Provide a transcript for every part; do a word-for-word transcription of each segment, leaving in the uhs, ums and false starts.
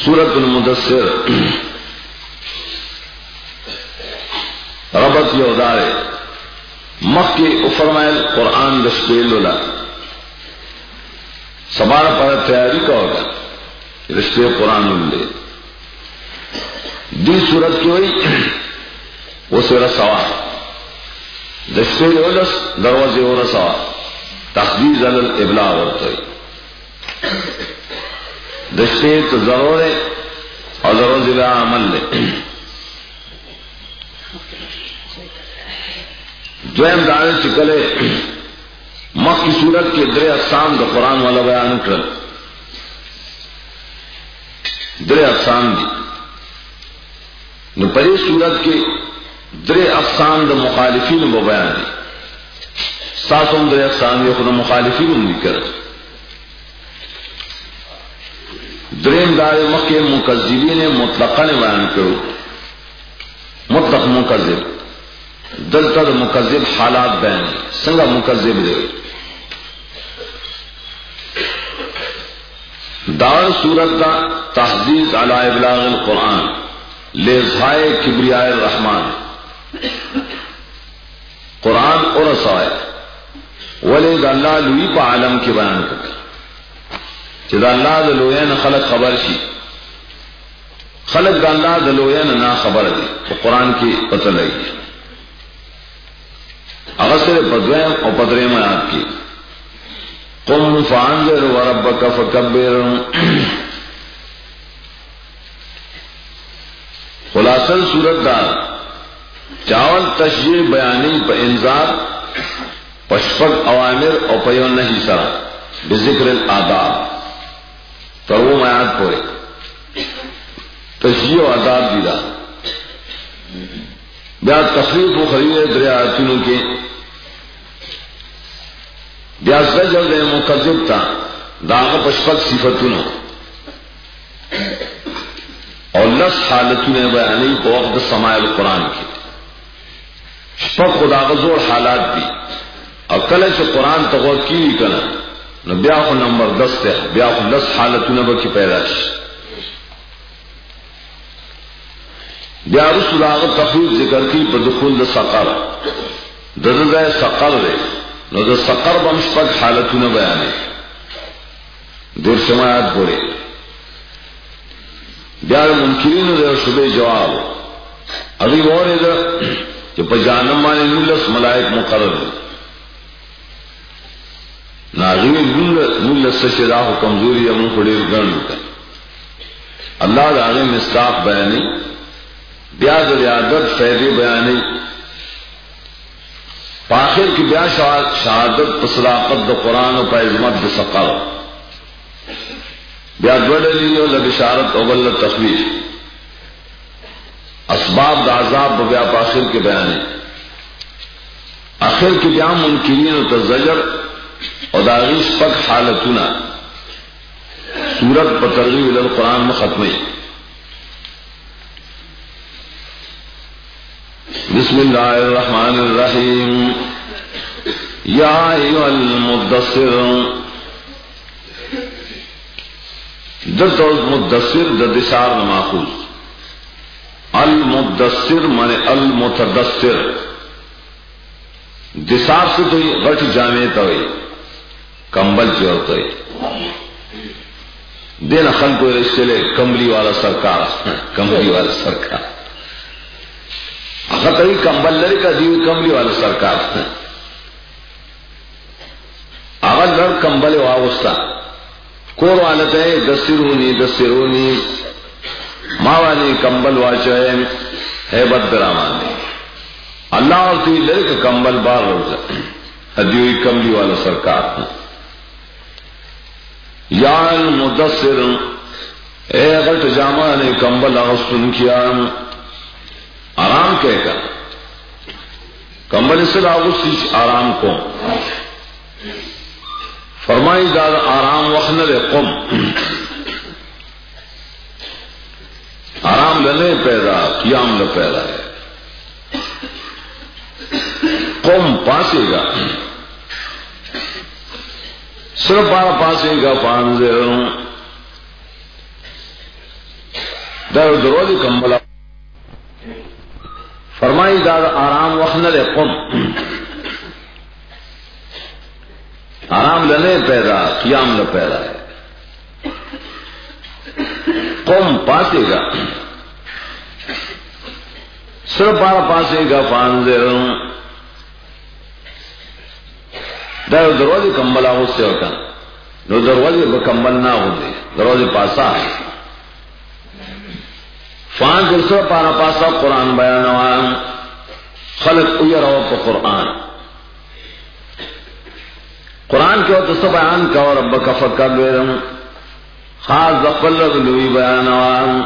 سورۃ المدثر ربط یودارے مخی افرمائل قرآن دشپیل ولا سبارہ پر تیاری کا ہوگا رشتے قرآن لے دی صورت کی ہوئی وہ سورہ سوا دشتے اولس دروازے اور سوا تخدیز علی الابلاغ ہوتا ہے دشتے تو ضرور ہے اور ضرور ضلع عمل لے دویم دعوے چکلے مخ کی صورت کے درے اقسام دا قرآن والا بیان کرل درے اقسام دی نو پری صورت کے درے اقسام دا مخالفین وہ بیان دی ساتوں درے اقسام یہ خود مخالفین ان بھی کرل دریم دعوے مخ کے مکذبین مطلقا نے بیان کرو مطلق مکذب دلتا دا مکذب حالات بیان سنگا مکذب دے دار صورت دا تحدیث علی ابلاغ القرآن لیزہائے کبریاء الرحمن قرآن اور رسائے ولی دا اللہ لوی پا عالم کی بیان کرتا چہ دا اللہ دا لوین خلق خبر شی خلق دا اللہ دا لوین نا خبر دی تو قرآن کی پتہ لگی اغسر پدویم اور پدریم آیات کی قم فانذر وربک فکبر خلاصل صورت دار چاول تشریح بیانی پا انذار پشپک اوامر اور پیون نہیں سرا بذکر الآداب تروم آیات پورے تشریح و آداب دیدا بیا تخریف و خرید دریا آیاتونوں کے بیا زجر دے مکذب تا داغ پشپک صفتونوں اور لس حالتوں بیانی کو وقت سماع قرآن کی شپک خدا غزور حالات دی اور کل سے قرآن تغور کی بھی کنا نو بیا خو نمبر دس تے بیا خو لس حالتوں بکی پیداش بیا رسول آغا تخویف ذکر کی پا دخول دا سقر دردہ سقر دے نو دا سقر بمشپک حالتوں بیانے دیر شمایات بولے بیا منکرین دے شبہ جواب ابھی وورے دا کہ پا جانم مانے نولس ملائک مقرر دے ناغیوی نولس سشدہ و کمزوری امون کھڑیر گرن لکا اللہ دا آغی مستاق بیانی بیا در عادت فیضی بیانی پاخر کی بیا شہادت پصداقت دا قرآن و پا عظمت دا سقر بیا دوڑلیو لبشارت و بل تخویف اسباب دا عذاب بیا پاخر کے بیانی آخر کی بیا منکرین و تزجر اور داغیش پک حالتنا سورت پترغیب القرآن میں ختمی بسم اللہ الرحمن الرحیم یا ایوہ المدثر دلتا مدثر ددشار نماخوز المدثر من المتدثر دسار سے تو یہ غٹ جامع توئی کمبل چورتا ہے دین خل کو رشتے لے کمبلی والا سرکار کمبلی والا سرکار اگر تبھی کمبل لڑی کا دیوی کمبلی والا سرکار اگر لڑ کمبل واغستا کور والت ہے دسرونی دسرونی ماوانی کمبل واچوئے ہے بد درامان اللہ اور تیوی لڑی کا کمبل بار روزا دیوی کمبلی والا سرکار یا المدثر اے غٹ جامع نے کمبل اغسطن کیا آرام کہہ کر کمبل سے اغسطی آرام کو فرمائی دار آرام وخنر قم آرام لنے پیدا قیام لے پیدا ہے قم پاسے گا صرف بارہ پاسے گا فانذر در دروازی کمبلا فرمائی دار آرام وقت نہ دے قم آرام لنے پیدا قیام نہ پیدا ہے قم پاسے گا سر پارا پاسے گا فانذر در دروازی کمبلا اس سے ہوتا نو دروازے بکمبل نہ ہوتے دروازے پاسا فان جلسہ پارا پاسا قرآن بیانوان خلق ایرہو پا قرآن قرآن کے وقت سب بیان کا اور رب کا فکر بیرم خاص دقلب لوی بیانوان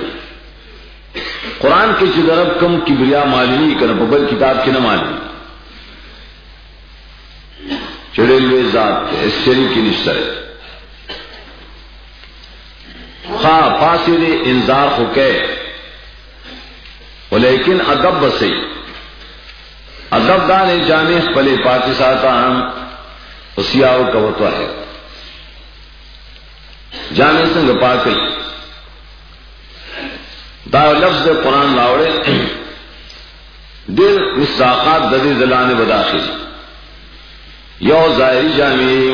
قرآن کے چدرب کم کبریا معلومی کرنا ببل کتاب کی نہ معلومی چڑے لوے ذات کے اس شریف کی نشتر ہے خواہ پاسی دے انذار خو کہ ولیکن ادب بسی ادب دانے جانے پلے پاکی ساتا ہم اسیاو کوتوا ہے جانے سنگ پاکی دا لفظ دے قرآن لاوڑے دل مصداقات ددی دلانے بداخل یو ظاہری جامعی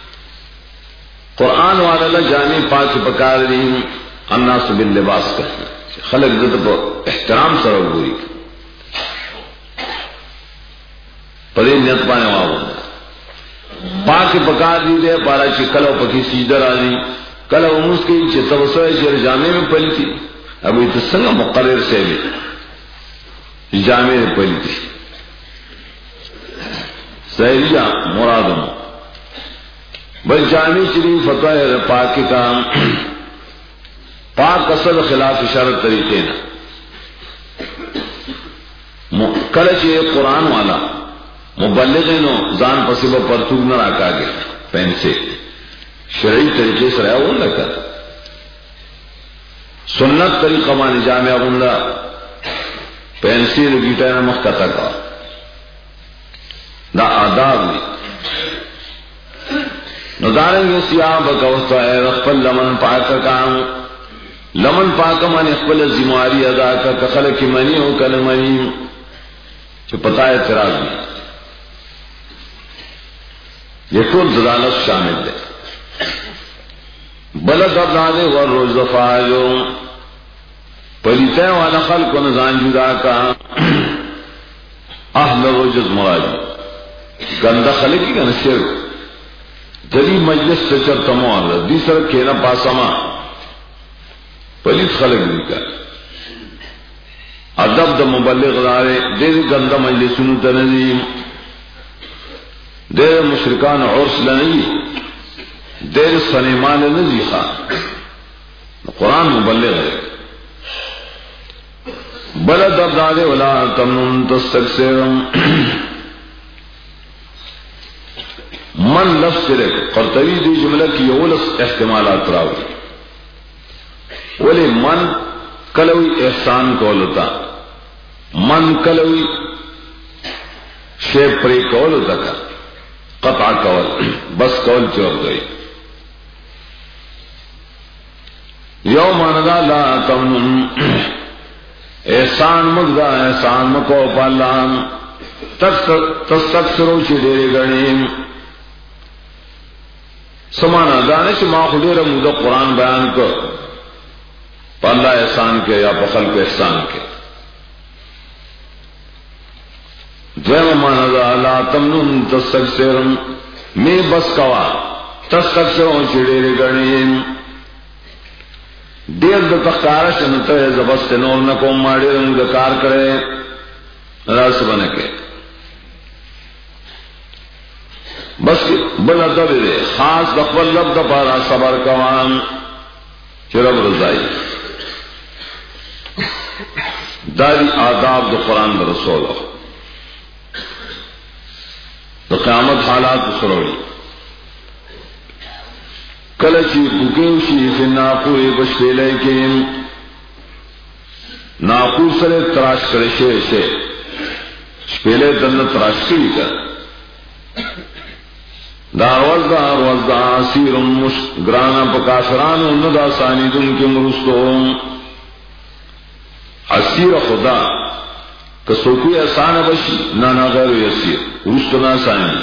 قرآن والا جامع پاک پکار دی الناس باللباس کرنا خلق دت پر احترام سره وګوري پدې نیت باندې واو پاک پکار دی دې پارا چې کلو پکې سیده راځي کلو موږ کې چې توسه چې جامع میں پلتی ابھی تو څنګه مقرر سے بھی جامع میں پلتی صحیح مرادم بل جامع شریف فتح پاک کا پاک اصل خلاف شرط طریقے نا کلچ قرآن والا مبلغ نو زان پسیبہ پرتوگ نہ رکھا گیا پین سے شرعی طریقے سے رہا وہ نہ کر سنت طریقہ مانی جامعہ بندہ پین سے گیٹا نہ مختا کا نہ آداب نہیں نداریں گے سیاہ بکوستا ہے رخپل لمن پاک کام لمن پاک مانی اخبل ذمہاری ادا کا کخل کی منی ہو کل منی جو پتہ اعتراض نہیں یہ کل دلالت شامل ہے بلد ابنادے و روز دفاعو پلیتے والا خلق و نظان جدا کا اہل رجز مراد گندہ خلقی کا نشر جلی مجلس سے چرتمو آلہ دیسر کھینا پاسما پلیت خلق بھی کا ادب دا مبلغ دارے دیر گندہ مجلسونو تنظیم دیر مشرکان عرس لنی دیر سنیمان نزی خواہ قرآن مبلغ ہے بلد ابدادے ولا تمنن تستکسرم من لفظ سے قرطبی دی جملہ کی اولس احتمالات راوی ولی من کلوی احسان کولتا من کلوی شیب پری کولتا کا قطع کول بس کول چوک گئی یوم اندا لا تمنن احسان مگدا احسان مکو پالان تستکسرو چی دیر گنیم سمانا دانش ما خدیر مدد قرآن بیان کو پاللہ احسان کے یا پخل کو احسان کے دویم مانا دا لا تمنن تستکسرم میں بس کوا تستکسرو چی دیر گنیم دیر دا تخکارش نتا ہے زبست نور نکو ماڑی رنگ دا کار کرے راس بنکے بس بل ادب دے خاص دخل لب دا پارا صبر کوان چرب رضائی داری آداب دا قرآن دا رسول دا قیامت حالات سروڑی کلچی بکیوشی فی ناقوی بشپیلے کے ناقو سرے تراش کرے شے شے شپیلے دن تراش کری کر دار وزدہ وزدہ سیرم گرانا پکاشران ندا سانی دن کے مرستوں اسیر خدا کسوکی آسان بشی نانا غیر یسیر رستنا ثانی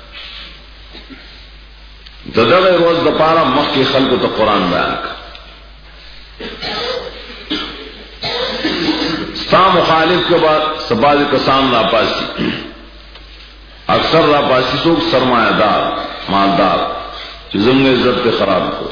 ددغ روز دپارا مخ کی خلق تو قرآن بیان کا ستا مخالف کے بعد سباز کسان راپاسی اکثر راپاسی سوک سرمایہ دار مالدار چیزم نے عزت کے خراب کو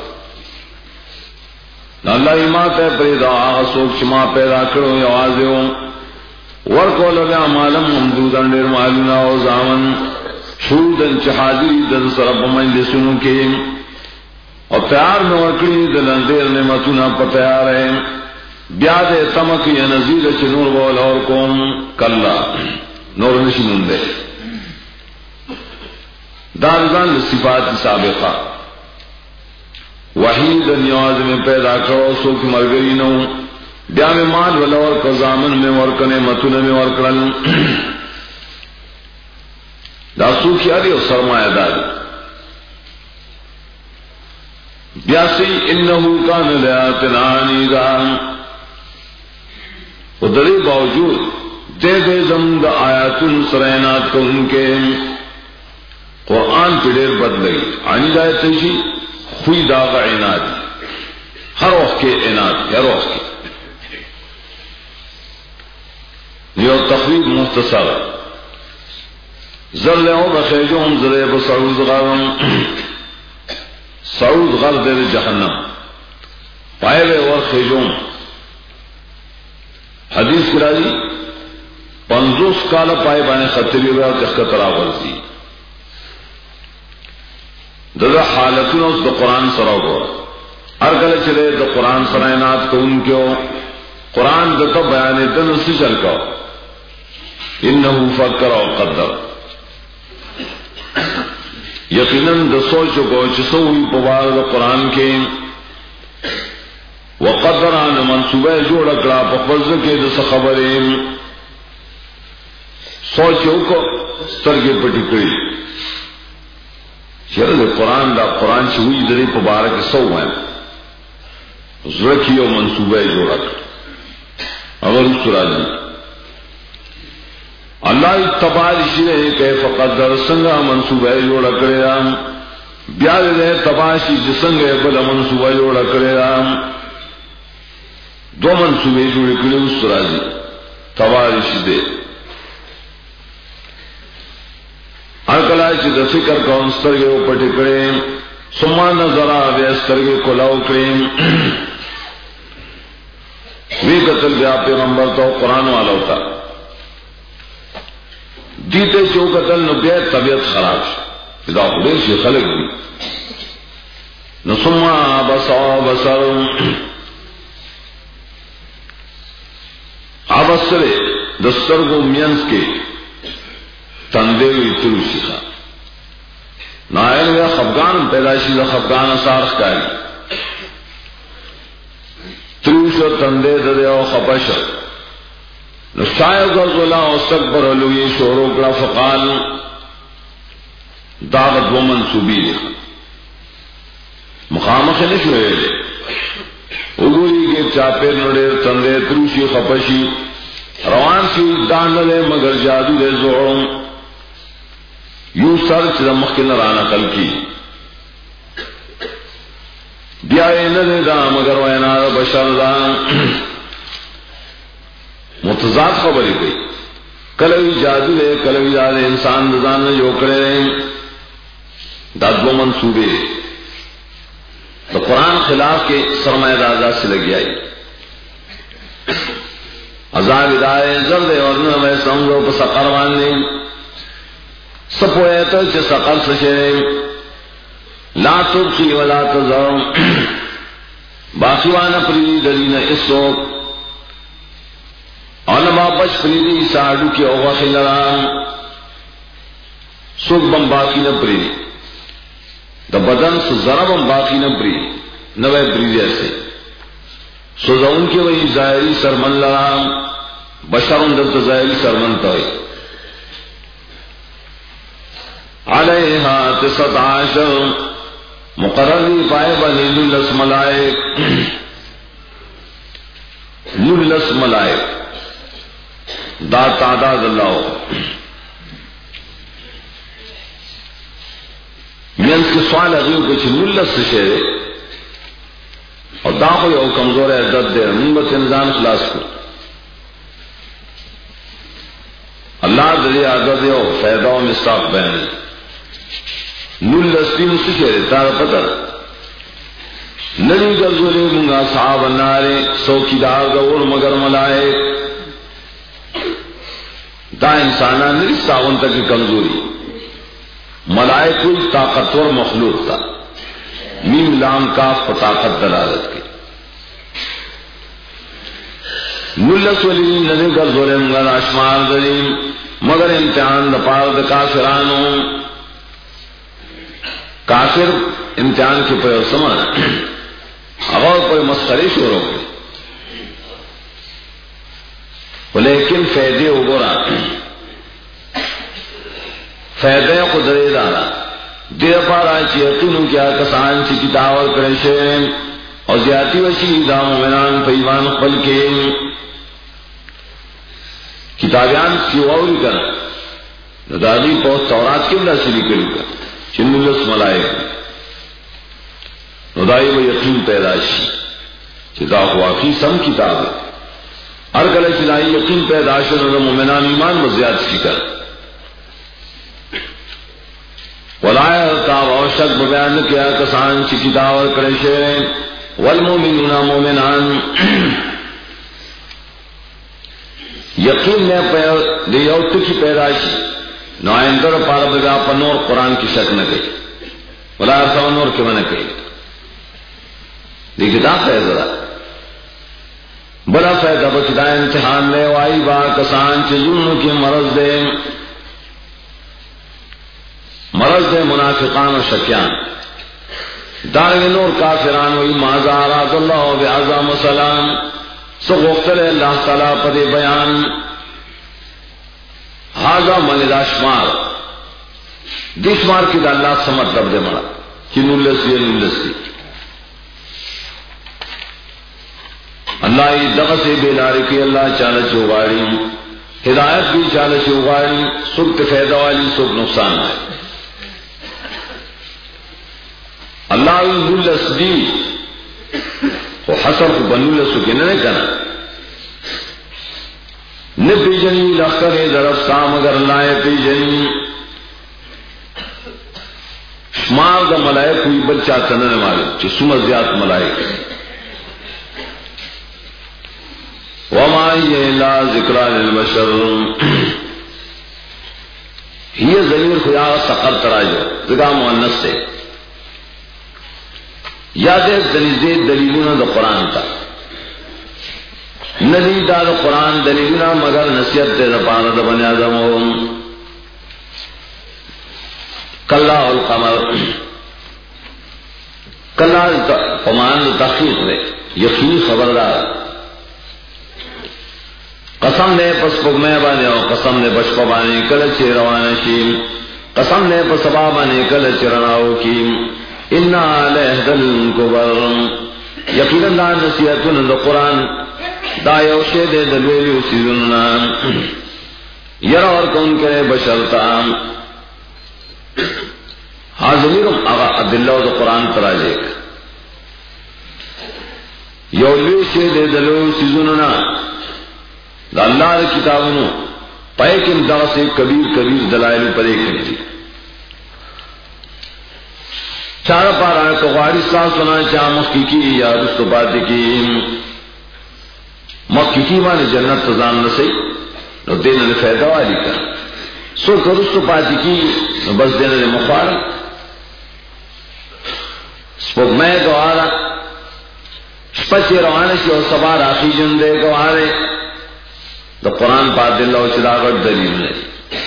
اللہ ایمات ہے پیدا آغا سوک شما پیدا کرو یا آوازے ہوں ورکو لگا مالم ممدودن دیر مالونا و زامن شودن چحادی دن سرب مجلسنوں کے اور تیار میں ورکڑی دلن دیر نعمتونا پا تیار ہے بیاد تمک یا نزید چھ نور بول اور کون کلا نور نشنون دے دارزان صفات سابقہ وحید نیاز میں پیدا کرو سوک مرگری نو بیا میں مال ولور قزامن میں ورکنے متن میں ورکرن دا سوکھی آدھی اور سرمایہ داری بیاسی انہو کان لیاتنا عنیدا وہ دری باوجود دے دے زم دا آیاتن سرینات کو ان کے قرآن پہ دیر بدلئی عنیدا تیشی خوی داغا عناد ہر وقت کے عناد ہر وقت کے یہ تقریب مختصر زر لہو بخیجون زر بسعود غارم سعود غر دیر جہنم پائے وے اور خیجون حدیث کرائی پنزوس کالا پائے بانے خطری رہا تخکتر آورزی دادا حالتون اس دا قرآن سراؤ گو ارگل چلے دا قرآن سرائنات کو ان کیوں قرآن دتا بیانے دن اسی چل کاؤ انہو فکر و قدر یقیناً دا سوچو کو چسو ہوئی پوار دا قرآن کے وقدر آن منصوبہ جوڑ اکڑا پخوز کے دس خبریں سوچو کو سترگے پٹی کری چرد قرآن دا قرآن چی ہوئی دری پبارک سو ہیں زرکی و منصوبہ جوڑ اکڑا اگر اس راجی اللہ تبار شرے کہ فقدر سنگا منصوبہ جوڑا کرے رام بیاد دے تباشی جسنگے بلا منصوبہ جوڑا کرے رام دو منصوبے جوڑے کرے اس راجی تبار شدے ہر کلائی چی دا فکر کا انسترگے اوپٹے کرے سمان نظرہ بے استرگے کلاو کرے وی قتل بیا پیغمبر تو قرآن والا ہوتا دیتے چو قتل نو بیا طبیعت خراب شو ادا خدیر سے خلق بھی نسمہ بسا بسر آبسرے دسترگو مینس کے تندیوی تلو شیخا نائل یا خفگان پیداشی دا خفگان سارخ کاری تلوش و تندے دے و خپش نشائع غزولا استکبر علوی شوروکڑا فقال دعوت و منصوبی لکھا مخامخ نشوئے لے اگوری کے چاپے نڑے تندے تلوشی خپشی روان سی دان لے مگر جادو دے زورم یو سر چیزا مخیل رانا قل کی بیائی ندے دا مگر وینا دا بشر دا متضاد خبری گئی کلوی جادو دے کلوی دا دے انسان دزان نے جو کرے دا دو منصوبے تو قرآن خلاف کے سرمایہ دازہ سے لگی آئی عذاب ادائے زرد ورنہ میں سمجھو پس اقروان نے سپوئے تو چھ سقر سشے لا تبقی ولا تذر باقیوانا پریدی دلین اسوک علماء بچ پریدی ساڑو کی اوغا خلران سوک بم باقی نہ پریدی دا بدن سو ذرا بم باقی نہ پریدی نوے پریدی ایسے سوزا ان کے وہی ظاہری سرمن لرام بشرون دلتا ظاہری سرمن توئی علیہا تسعت عشر مقرری پائے بنیل الاسم لائق نلس ملائک دا تعداد اللہ مینس کے سوال اگیو کچھ نلس شہر اور دا کوئی او کمزور ہے عدد دے منبت انسان خلاص کو اللہ دلی عدد دے او فیدہ و مستاق بین نلس تین سے شہر تارا پتر نری گزوری منگا صحاب النارے سوکیدار دور مگر ملائک دا انسانہ نری ساون تک کمزوری ملائک کوئی طاقتور مخلوق تھا میم لام کاف پر طاقت دلالت کی نلس ولی نری گزوری منگا ناشمار دلیم مگر امتحان دپار دا کافرانو کافر امتحان کی پر سمان اگر کوئی مسخری شروع کی لیکن فیدے اگورا فیدے قدرے دانا دیر پارا چی یقینو کیا کسان چی کتاور کرشے اور زیادی وشی دا مومنان پیوان خپل کے کتابیان سیواوری کرنا دادی پوست تورات کم دا سری کری کر چنلس ملائک ندائی و یقین پیداشی چیزا واقعی سم کتاب ہے ہر کلے چلائی یقین پیداشی نظر مومنان ایمان و زیاد شکر ولائی ارتاب و شک بیان کیا کسان چی کتاب کرشے والمومنون مومنان یقین میں دیوت کی پیداشی نائندر پار بگا پنور قرآن کی شک نہ گئی ولائی ارتاب نور کے من کہی دیکھتا ہے ذرا بڑا فائدہ بچتا امتحان لے وائی با کسان چجن کی مرض دے مرض دے منافقان و شکیان دارن نور کافران وی ماذا اراد اللہ بعظام سلام سغفتر اللہ تعالیٰ پدے بیان حاضا من داشمار دیشمار کی دا اللہ سمت دب دے مرا کی نلسی نلسی اللہ دغ سے بیلاری کی اللہ چال چوغاڑی ہدایت بھی چال چوغاڑی سکھ فیدہ والی سکھ نقصان ہے اللہ نلس دی وہ حسر کو بنولسو کے نہ کنا نہ پیجنی لخر درف سام اگر لائے پیجنی شمار دا ملائک ہوئی بچہ تنن مالک چی سمت زیاد ملائک وما یہ لا ذکرہ للبشر یہ ضمیر خدا سقر تراجو ذکا مؤنث سے یاد دلیل دلیلوں دا قرآن تا ندی دا دا قرآن دلیلوں مگر نصیحت دے دا پانا دا بنی آدم کلا والقمر کلا پمان دا تحقیق دے یقینی خبردار قسم نے پس پگمے بانے اور قسم نے بشپا بانے کل چی روانا شیم قسم نے پس سبا بانے کل چی رناو کیم انا لہدل کبر یقینا دا نصیحتون دا قرآن دا یوشے دے دلویلیو سیزننا یرا اور کون کرے بشرتا حاضرین آغا عبداللہ دا قرآن تراجے یولیو شے دے دلویلیو سیزننا دا اللہ دا کتابنو پیکن دا سے کبیر کبیر دلائل پر ایک دی چار پارا کغاری ساس سنا چاہ مخی کی یا رستو پاتی کی مخی کی مانے جنت تزان نسی نو دینا نے فیدہ والی کر سو کر رستو پاتی کی نو بس دینا نے مخوارا سپوک میں گوارا شپچی روانشی اور سبار آخی جندے گوارے دا قرآن پا دل و چراغت دلیل نہیں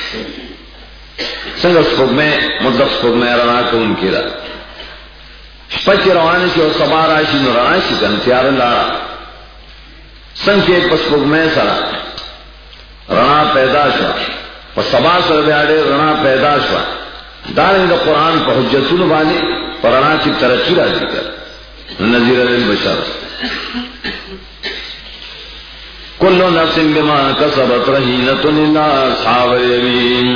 سنگا سپوک میں مطلب سپوک میں رنا کو ان کی را شپچ روانشی اور سبا راشی نو رانشی کن تیار لارا سنگ کے پس سپوک میں سرا رنا پیدا شوا پس سبا سر بیاڑے رنا پیدا شوا دارن دا قرآن پا حجتون بانی پر رنا کی ترقی را ذکر نظیر للبشر کل نفس بما کسبت رہینۃ الا اصحاب الیمین،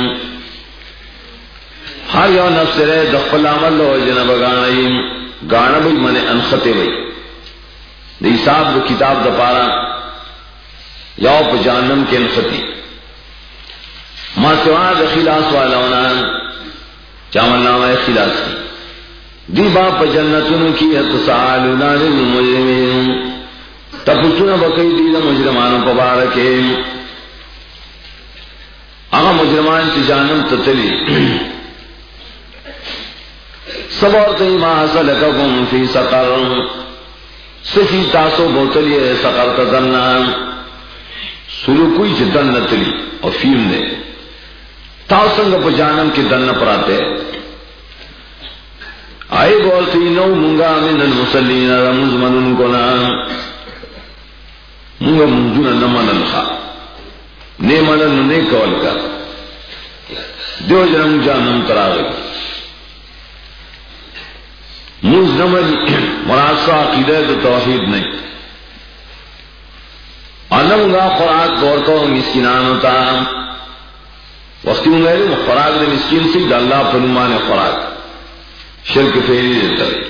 ہر یو نفس رے دخل عمل لو جنب گانائی گانا بھی من انخطے بھئی دی حساب دو کتاب دا پارا یو پا جہنم کے انخطی ما سوا دا خلاص والا ہونا چامل نامہ خلاص کی دی با پا جنتن کی اتسالون عن المجرمین تپسونا بکی دی دا مجرمانوں پا بارکے اگا مجرمان چی جہنم تتلی سبورتی ما سلککم فی سقر سفی تاسو بوتلی سقر تدننا سلوکوی چی دن نتلی اور فیم دے تاسنگ پا جانم کی دن پراتے آئی بولتی نو منگا من المسلین رمز منن کنا منگا منجون نمانن خوا نے منن نے کول کا دیو جنم جانم تراغی موز نمانی مراسہ عقیدہ تو توحید نہیں انمگا خوراک گورکو مسکنان ہوتا وقتی انگا خوراک دے مسکین سی دا اللہ پنمان خوراک شرک فیری دیتا ہے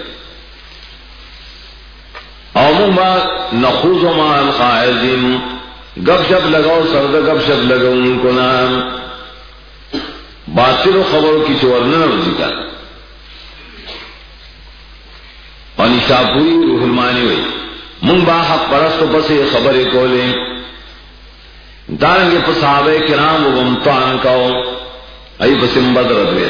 اومما نخوض ما الخائزین گب شب لگاؤ سرد گب شب لگاؤ ان کو نام باطل و خبروں کی چورنن رضی کا اور نشاپوری روح المانی ہوئی منگ با حق پرست و پس خبر کولے دارنگے پس صحابہ کرام و بمتوان کاؤ ای پسم بدرد وے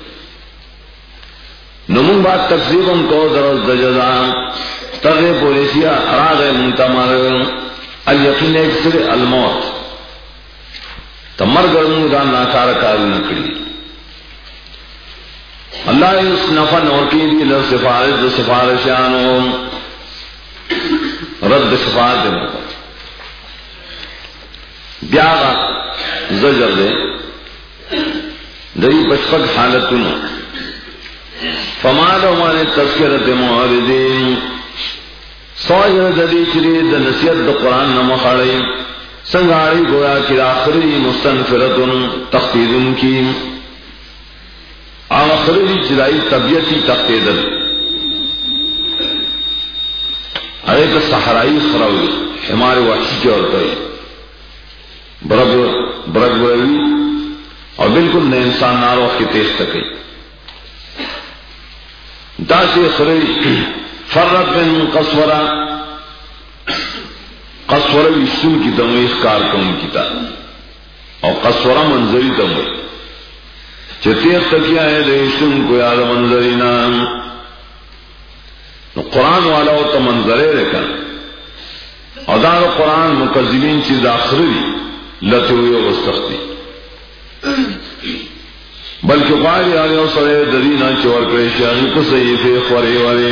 نمون با تقزیبم کو درست دجزان تغیب پولیسیا راغ منتمر الیقین اکسر الموت تمر گرمون دا ناکار کاری نکڑی اللہ اس نفع نورکی دی لسفارش دا سفارشانو رد شفاعت دے بیاغا زجر دے دری بشفق حالتنو فمالو مانے تذکرت معاردین سوجر ددی چری دا نصیت دا قرآن نمخاڑی سنگاری گویا کی آخری مستنفرتن تخفیدن کی آخری چرائی طبیعتی تخفیدن ارے تو صحرائی خراوی ہمارے وحشی کے اور کئی برگ برگ بروی اور بالکل نئے انسان نارو کی تیز تکی داسی خری فرت من قصورہ قصورہ ویسون کی تموی اخکار کون کی تا اور قصورہ منظری تموی چتیخ تکیا ہے دیشن کو یاد منظری نام قرآن والا ہوتا منظرے رکھا اور دار قرآن مکذبین چیز آخری لتے ہوئے وستختی بلکہ قائل آنے اور سرے درینا چور کریشانی کو سیفے خورے والے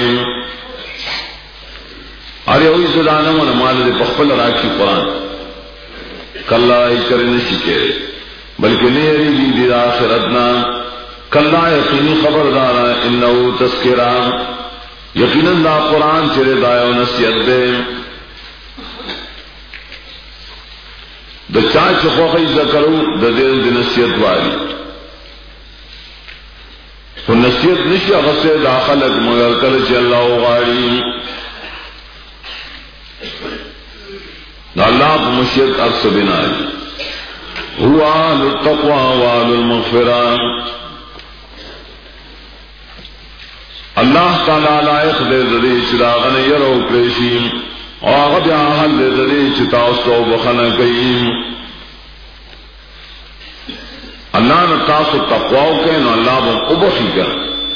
ارے ہوئی سدانم و نمال دے پخپل راکی قرآن کلا ای کرنے شکے بلکہ نیری دی دی آخرتنا کلا یقینی خبردارا انہو تذکرہ یقیناً دا قرآن چرے دائے و نصیحت دے دا چاچ خوخی ذکرو دا دل دی نصیحت والی تو نصیحت نشی اغسے داخلت مگر کلچ اللہ غاری دا اللہ پا مشیت عرص بنائی هو آل التقوى وآل المغفران اللہ تعالی لائق دے دے چراغن یرو کریشیم اور آغد آہل دے دے چتاوستو بخن کئیم اللہ نے تاسو تقواو کے نو اللہ بم ابخی کر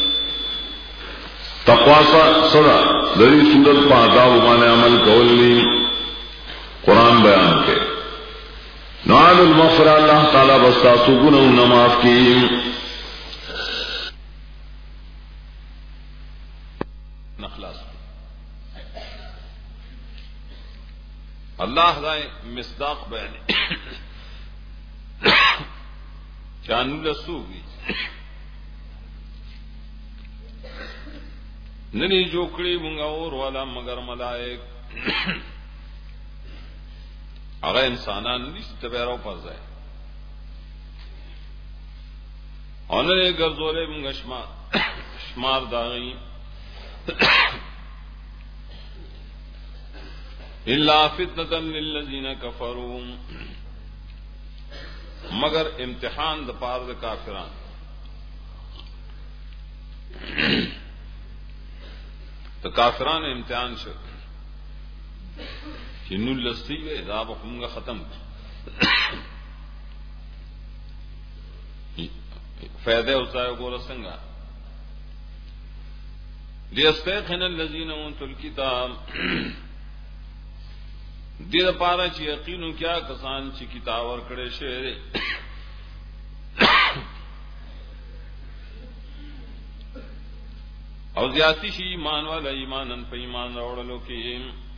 تقوا سا صدا دری صورت پا عذاب مانے عمل کولی قرآن بیان کے نوال المغفر اللہ تعالی بستاسو گنہو نماف کی نخلاص اللہ دائیں مصداق بیانی چانو لسو گی ننی جوکڑی منگا اور والا مگر ملائک اگر انسانان نیست تبیرو پر ځای اونره ګرځولې موږ شمار شمار داغي الا فتنه للذین کفروا مگر امتحان د پاره د کافرانو تو کافران امتحان شو کہ نو لستی وے دا بخمگا ختم فائدہ ہوتا ہے گورا سنگا لیستیقن الذین اوتوا الکتاب دیر پارا چی یقینو کیا کسان چی کتاب ورکڑے شعر او زیادتی شی ایمان والا ایمانن پہ ایمان روڑلو کی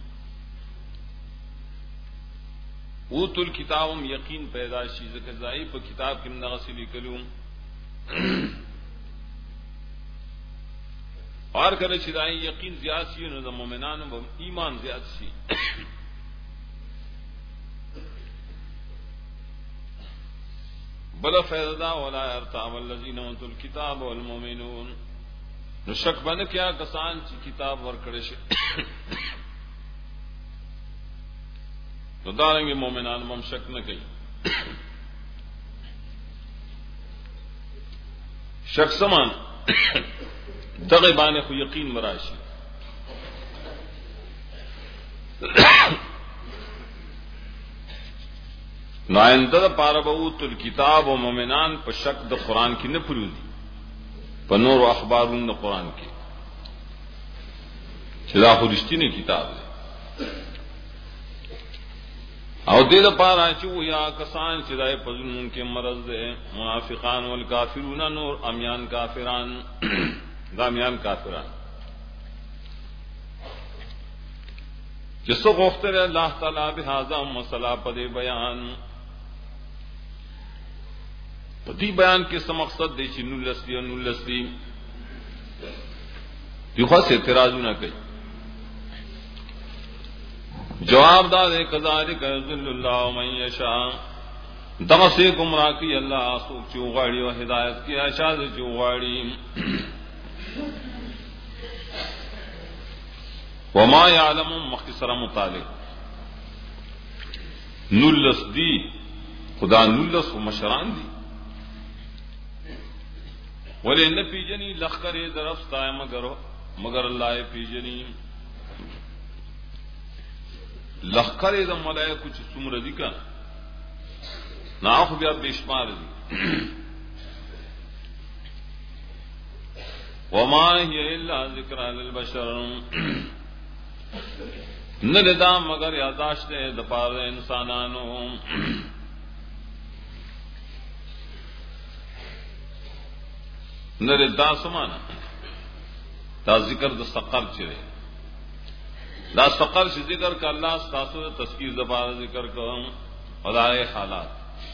اوتوا الکتابم یقین پیدا شی ذکر زائی پہ کتاب کم نغسلی کلوم اور کرے چدائی یقین زیاد سی نو دا مومنان ایمان زیاد سی بلا فیضا ولا ارتاب الذین اوتوا الکتاب والمؤمنون نو شک بن کیا کسان چی کتاب ورکڑے شے تو داریں گے مومنان مم شک نہ کئی شک سمان دغیبان خو یقین مراشی نائندہ پارا بہت الکتاب و مومنان پر شک د قرآن کی نہ پریو دی پنور و اخبارون قرآن کے چدا خرشتی نے کتاب ہے او دے دا پارا چو یا کسان چدائے پزن ان کے مرض دے منافقان والکافرون نور امیان کافران دامیان کافران جس کو گفتر اللہ تعالی بہذا مسئلہ پدے بیان پتی بیان کے سم مقصد دے چی نلسلی نلسلی یہ خاص اعتراض نہ کئی جواب دا دے کذالک یضل اللہ من یشاء دغ سے گمراہ کی اللہ سوک چوغاڑی و ہدایت کی اشاد چوغاڑی وما یعلم مختصر متعلق نلس دی خدا نلس و مشران دی ولی نہ پیجنی لخکر درفتا ہے مگر مگر اللہ پیجنی لخکر ادم ملائے کچھ سمر دی کا ناخ بیا بیشمار دی وما ہی الا ذکر للبشر نہ لدا مگر یاداشت دپار انسانانو نہ لدا سمانا دا ذکر دا سقر چرے دا سقر سے ذکر کا اللہ ستاسو تذکیر دپار ذکر کرم خدائے حالات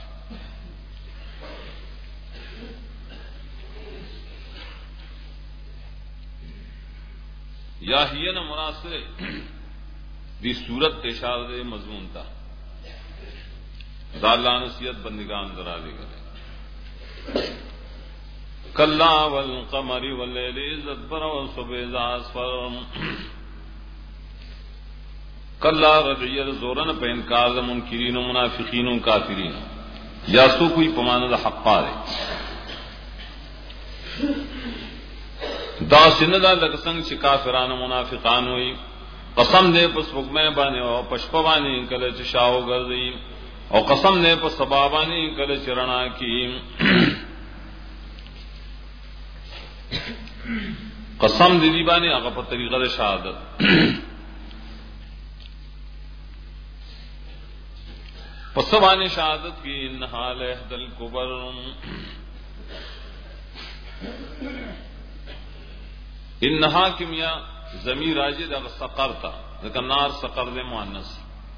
یا ہی نہ مناسب دی صورت اشارہ دے مضمون تھا داللہ نصیحت بندگان درا لے گئے کلا والقمر واللیل اذ ادبر والصبح اذا اسفر کلا رجعی زورن پہ انکار دا منکرین و منافقین و کافرین یا سو کوئی پمانہ دا حق پارے دا سندہ لکسنگ چی کافران و منافقان ہوئی قسم دے پس حکمے بانے او پشپا بانے کلے چشاو گردی او قسم دے پس سبا بانے کلے چرنا کی قسم دی دی بانے اگا پر طریقہ شہادت پس بانے شہادت کی انہا لحد الکبر انہا کمیا ضمیر راجد اگر سقر تھا لیکن نار سقر دے مؤنث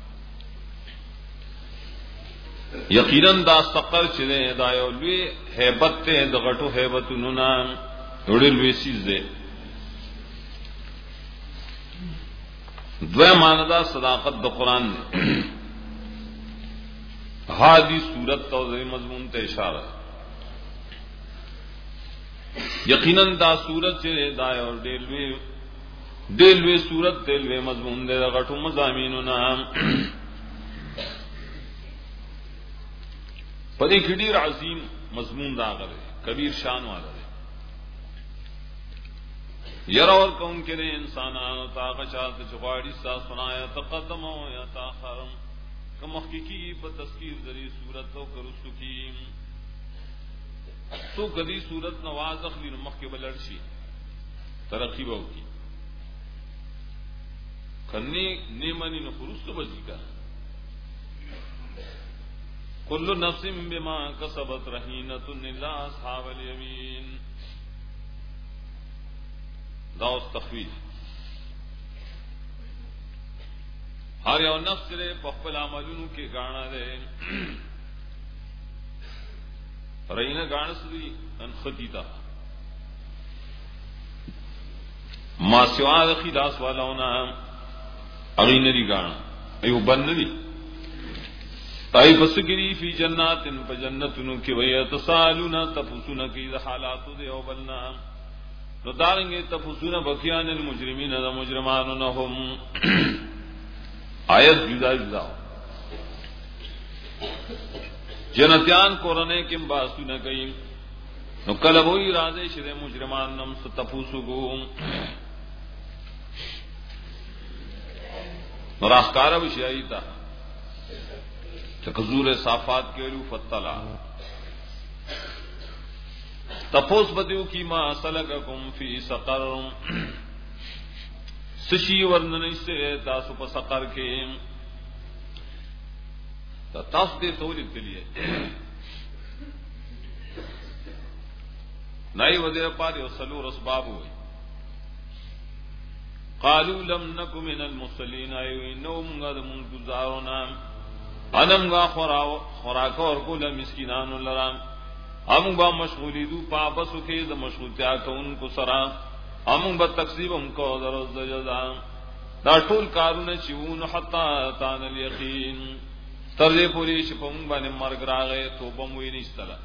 یقیناً دا سقر چلے دایو لوی حیبت تے دا غٹو حیبت نونا اڑی لوی سیز دے دوے ماندہ صداقت دا قرآن دے ہادی صورت تو مضمون تے اشارہ یقیناً دا صورت چرے دائے اور ڈیلوے ڈیلوے صورت ڈیلوے مضمون دے غٹو مضامین نام پدی کھڑیر عظیم مضمون دا غرے کبیر شان والا ہے یرا اور کون کے لئے انسانان طاقشات چغاڑی سا سنایا تقدم ہو یا تاخرم کم حقیقی پر تذکیر ذریع صورت ہو کر اس کی تو کدی صورت نواز اخلی نمخ کے بلرشی ترقی بہو کی کھنے نیمانی نخرست بجی کا کل نفس بما کسبت رہینت الا اصحاب الیمین داؤس تخویف ہر یو نفس رے پخپل عملونو کے گانا دے رہینا گانا سدی انخطی تا ما سوا دخی داس والا ہونا اغین دی گانا ایو بند دی تائی پسکری فی جنات ان پا جنتنو کی ویتسالونا تپسونا کی دا حالاتو دے او بلنا نو دارنگے تپسونا بکیان المجرمین دا مجرمانونہم آیت جدا جدا جنتیان کورنے کم باسو نہ گئی نو کلب ہوئی رازے شدے مجرمان نم ستپوسو گو نو راہکارا بشیائی تا چکزور صافات کے لو فتلا تپوس بدیو کی ما سلککم فی سقر سشی ورننی سے تاسو پا سقر کے تاس دے تولد کے لیے نئی وزیر پاری و سلور اسباب ہوئی قالوا لم نک من المصلین آئیوئی نو منگا دا منگزارونا انمگا خوراک اور کل مسکنان لرام ہم با مشغولی دو پاپسو کے دا مشغولتیا کا ان کو سرا ہم با تقسیب ہم کو درست جزا دا ٹول کارون چیون حتی تان الیقین تردے پوری شپم بانے مرگ راغے تو بموئی نیستلا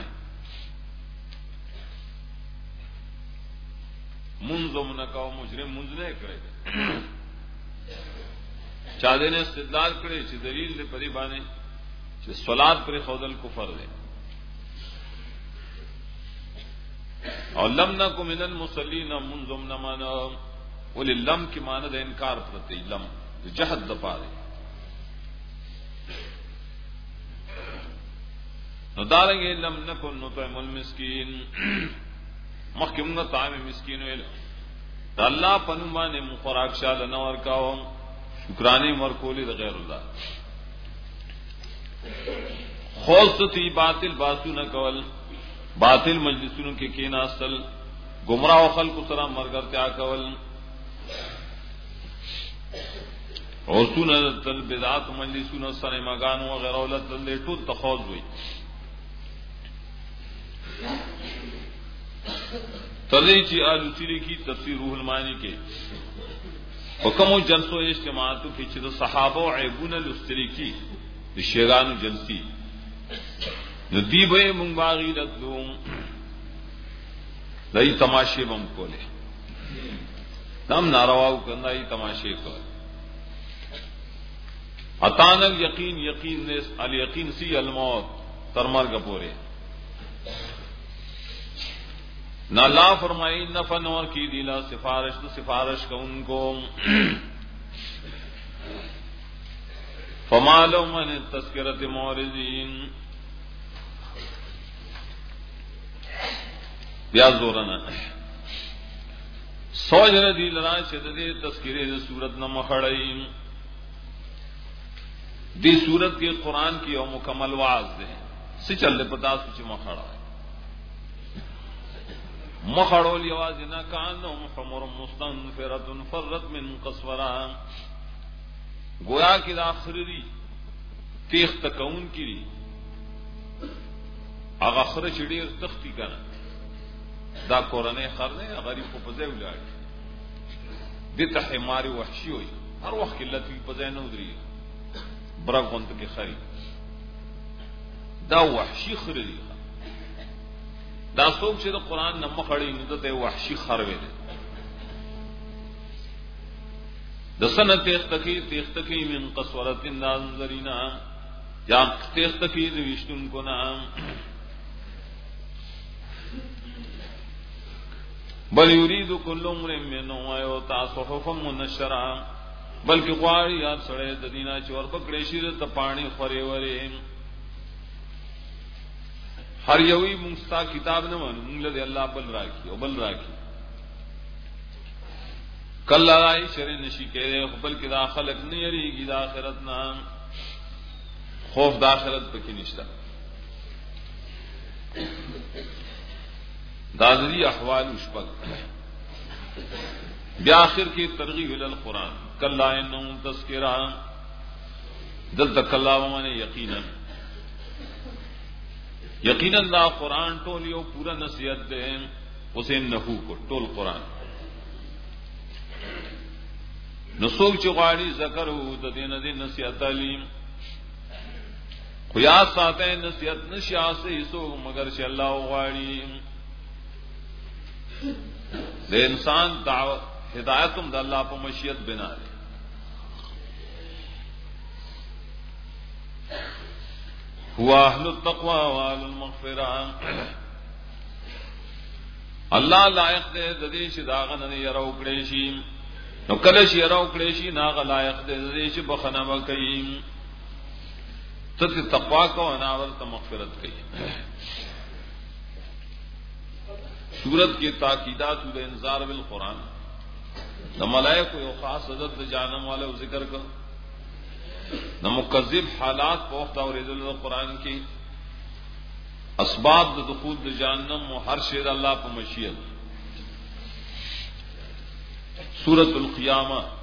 منظم نکاو مجرم منزنے کرے گا چاہدے نے استدلال کرے چی دلیل دے پری بانے چی صلاة پر خودل کفر دے اور لم نکو من المصلین منظم نمانا ولی لم کی مانا دے انکار پرتے لم جہد دپا دے نو داریں گے لم نکن نطعم المسکین مخکم طعام مسکین ویل دا اللہ پنمان مخوراک شال نور کاو شکرانی مرکولی دا غیر اللہ خوصتی باطل باسو نکول باطل مجلسونو کے کینا اصل گمراہ و خلق سرا مرگر تیا کول اوسون تل بدعات مجلسونو سر مگانو وغیرہ اولت دل ټول تخوض ہوئی تردی چی آلوسی کی تفسیر روح المانی کے حکم و جلسو اجتماعاتو کی چی صحابہ و عیبون لستری کی شیران جلسی ندی بے منباغی لدلوم دائی تماشے بم کولے نام نارواو کرنا ای تماشے کولے اتانک یقین یقین نیس الیقین سی الموت ترمر گپورے نہ لا فرمائی نفن اور کی دیلا سفارش تو سفارش کا ان کو فمالو من تذکرت مورزین بیا زورنا سوچ ردی لرا شددے تذکرے دی صورت نہ مخڑئی دی صورت کے قرآن کی اور مکمل واز دے سی چل پتا سوچ مخڑا ہے مخڑول یواز نہ کانہم حمر مستنفرۃ فرت من قسورا گویا کہ آخری تیخ تکون کی اغا خر چڑی تختی کنا دا قرآن خرنے غریب کو پزے ولاڑ دیتا حماری وحشی ہوئی ہر وقت کی لطفی پزے نہ ادری برگ بنت کے خری دا وحشی خر دی دا څوک چې د قرآن نه مخ اړوي نو ته وحشي خر ویل د سنه تختکی تختکی من قسورت الناظرینا یا تختکی د وشتون کو نام بل یرید کل امرئ منهم ان یؤتى صحفا منشرا بلکې غواړي یار سره د دینه چې ور پکړې شي ته پانی خوري وره ہر یوی مونږه کتاب نه مونږ له الله بل راکی او بل راکی کله راي شر نشي کېږي خپل کې داخلك نه یریږي د آخرت نه خوف د آخرت پکې نشته دادری احوال اشبک بیا آخر کی ترغیب ال القرآن کلا انہم تذکرہ دل تکلا ومانے یقینا یقینا دا قرآن ٹولیو پورا نصیحت دے اسے نحو کو ٹول قرآن نسوک چغاڑی ذکر ہو دین دین نصیحت تعلیم خیاس ساتے نصیحت نشیا سے سو مگر سے اللہ غاڑی دے انسان دعوت ہدایتم دا اللہ پا مشیت بنا لے ہوا اہل التقوی واہل المغفرہ اللہ لائق دے ددیش داغن دے یرو کڑیشی نو کلش یرو کڑیشی ناغ لائق دے ددیش بخنا بکیم تت تقوی کو اناور تا مغفرت کئی سورت کی تاکیدات و انذار بالقرآن نہ ملائکہ کو خاص عدد جانم والے ذکر کر نہ مکذب حالات پوختہ اور عید القرآن کی اسباب دخول جہنم و ہر شیر اللہ پر مشیت سورت القیامہ